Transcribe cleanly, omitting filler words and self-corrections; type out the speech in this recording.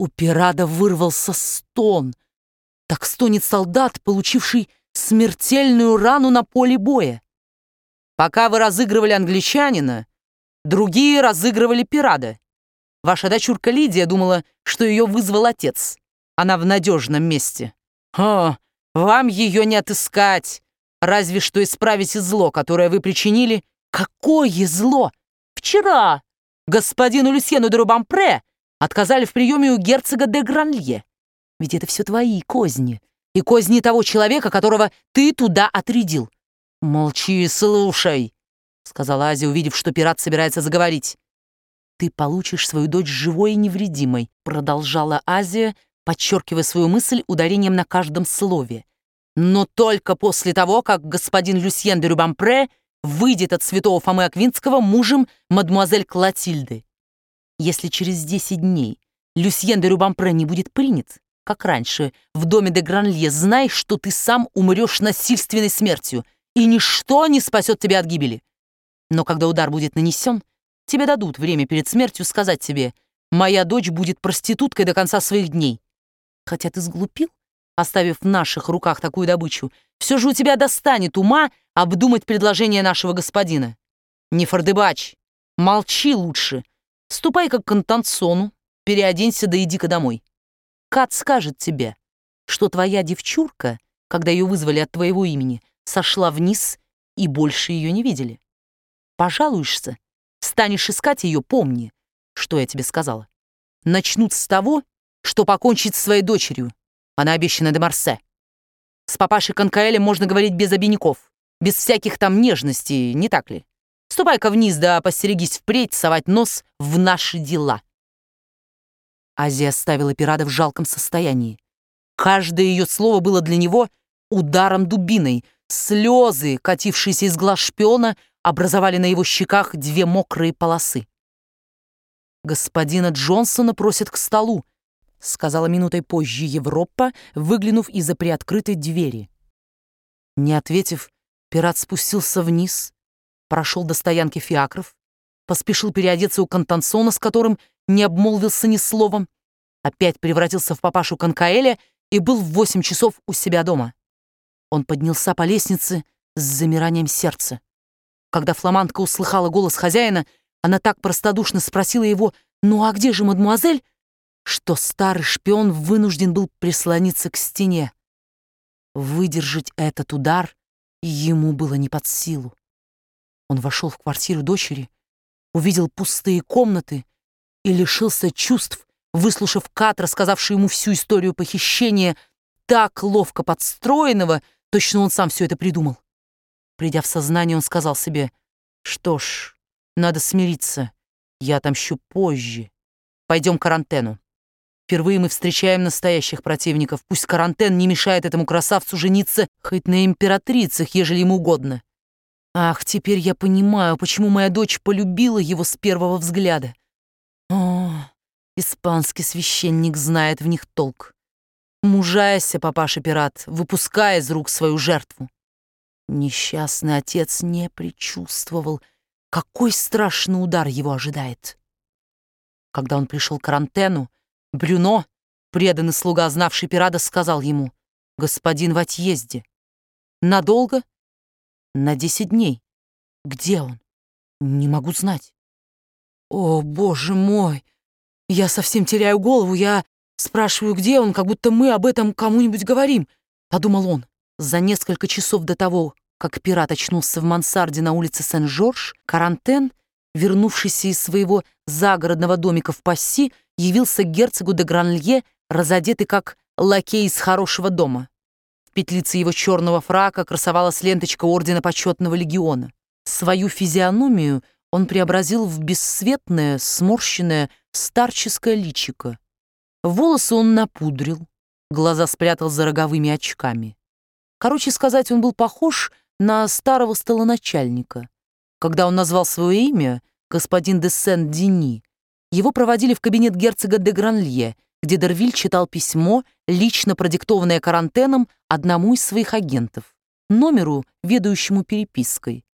У Пирада вырвался стон. Так стонет солдат, получивший смертельную рану на поле боя. Пока вы разыгрывали англичанина, другие разыгрывали Пирада. Ваша дочурка Лидия думала, что ее вызвал отец. Она в надежном месте. О, вам ее не отыскать. Разве что исправите зло, которое вы причинили. Какое зло? Вчера господину Люсьену де Рубампре отказали в приеме у герцога де Гранлье. Ведь это все твои козни. И козни того человека, которого ты туда отрядил. «Молчи и слушай», — сказала Азия, увидев, что пират собирается заговорить. «Ты получишь свою дочь живой и невредимой», — продолжала Азия, подчеркивая свою мысль ударением на каждом слове. «Но только после того, как господин Люсьен де Рубампре выйдет от святого Фомы Аквинского мужем мадемуазель Клотильды. Если через 10 дней Люсьен де Рубампре не будет принят, как раньше, в доме де Гранлье, знай, что ты сам умрешь насильственной смертью, и ничто не спасет тебя от гибели. Но когда удар будет нанесен, тебе дадут время перед смертью сказать тебе: моя дочь будет проституткой до конца своих дней. Хотя ты сглупил, оставив в наших руках такую добычу, все же у тебя достанет ума обдумать предложение нашего господина. Не фордыбач, молчи лучше. Ступай-ка к Контансону, переоденься да иди-ка домой. Кат скажет тебе, что твоя девчурка, когда ее вызвали от твоего имени, сошла вниз и больше ее не видели. Пожалуешься, станешь искать ее, помни, что я тебе сказала. Начнут с того, что покончить с своей дочерью. Она обещана де Марсе. С папашей Конкаэлем можно говорить без обиняков, без всяких там нежностей, не так ли? Ступай-ка вниз, да постерегись впредь совать нос в наши дела». Азия оставила Пирада в жалком состоянии. Каждое ее слово было для него ударом дубиной. Слезы, катившиеся из глаз шпиона, образовали на его щеках 2 мокрые полосы. «Господина Джонсона просят к столу», — сказала минутой позже Европа, выглянув из-за приоткрытой двери. Не ответив, пират спустился вниз, прошел до стоянки фиакров, поспешил переодеться у Контансона, с которым не обмолвился ни словом, опять превратился в папашу Конкаэля и был в 8 часов у себя дома. Он поднялся по лестнице с замиранием сердца. Когда фламандка услыхала голос хозяина, она так простодушно спросила его: «Ну а где же мадемуазель?», что старый шпион вынужден был прислониться к стене. Выдержать этот удар ему было не под силу. Он вошел в квартиру дочери, увидел пустые комнаты и лишился чувств, выслушав Кат, рассказавший ему всю историю похищения, так ловко подстроенного, точно он сам все это придумал. Придя в сознание, он сказал себе: «Что ж, надо смириться, я отомщу позже. Пойдем к Карантену. Впервые мы встречаем настоящих противников. Пусть Карантен не мешает этому красавцу жениться хоть на императрицах, ежели ему угодно. Ах, теперь я понимаю, почему моя дочь полюбила его с первого взгляда. О, испанский священник знает в них толк. Мужайся, папаша-пират, выпускай из рук свою жертву». Несчастный отец не предчувствовал, какой страшный удар его ожидает. Когда он пришел к Карантену, Брюно, преданный слуга, знавший Пирада, сказал ему: «Господин в отъезде». «Надолго?» «На 10 дней». «Где он?» «Не могу знать». «О, боже мой! Я совсем теряю голову. Я спрашиваю, где он, как будто мы об этом кому-нибудь говорим», — подумал он. За несколько часов до того, как пират очнулся в мансарде на улице Сен-Жорж, Карантен, вернувшийся из своего загородного домика в Пасси, явился к герцогу де Гранлье, разодетый как лакей из хорошего дома. В петлице его черного фрака красовалась ленточка ордена почетного легиона. Свою физиономию он преобразил в бесцветное, сморщенное, старческое личико. Волосы он напудрил, глаза спрятал за роговыми очками. Короче сказать, он был похож на старого столоначальника. Когда он назвал свое имя, господин де Сен-Дени, его проводили в кабинет герцога де Гранлье, где Дервиль читал письмо, лично продиктованное Карантеном одному из своих агентов, номеру, ведающему перепиской.